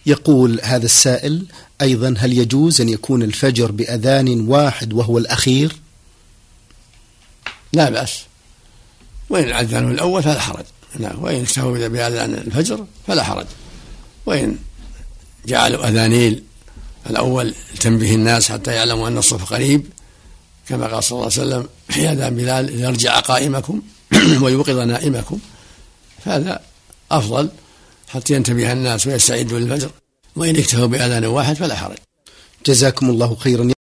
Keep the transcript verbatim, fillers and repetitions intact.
يقول هذا السائل أيضا: هل يجوز أن يكون الفجر بأذان واحد وهو الأخير؟ لا بأس، وإن الأذان الأول فلا حرج، وإن اكتفوا بأذان الفجر فلا حرج، وإن جعلوا أذانين الأول تنبيه الناس حتى يعلموا أن الصف قريب، كما قال صلى الله عليه وسلم في أذان بلال: يرجع قائمكم ويوقظ نائمكم، فهذا أفضل حتى ينتبه الناس ويستعدوا للفجر. وإن اكتفوا بأذان واحد فلا حرج. جزاكم الله خيرا.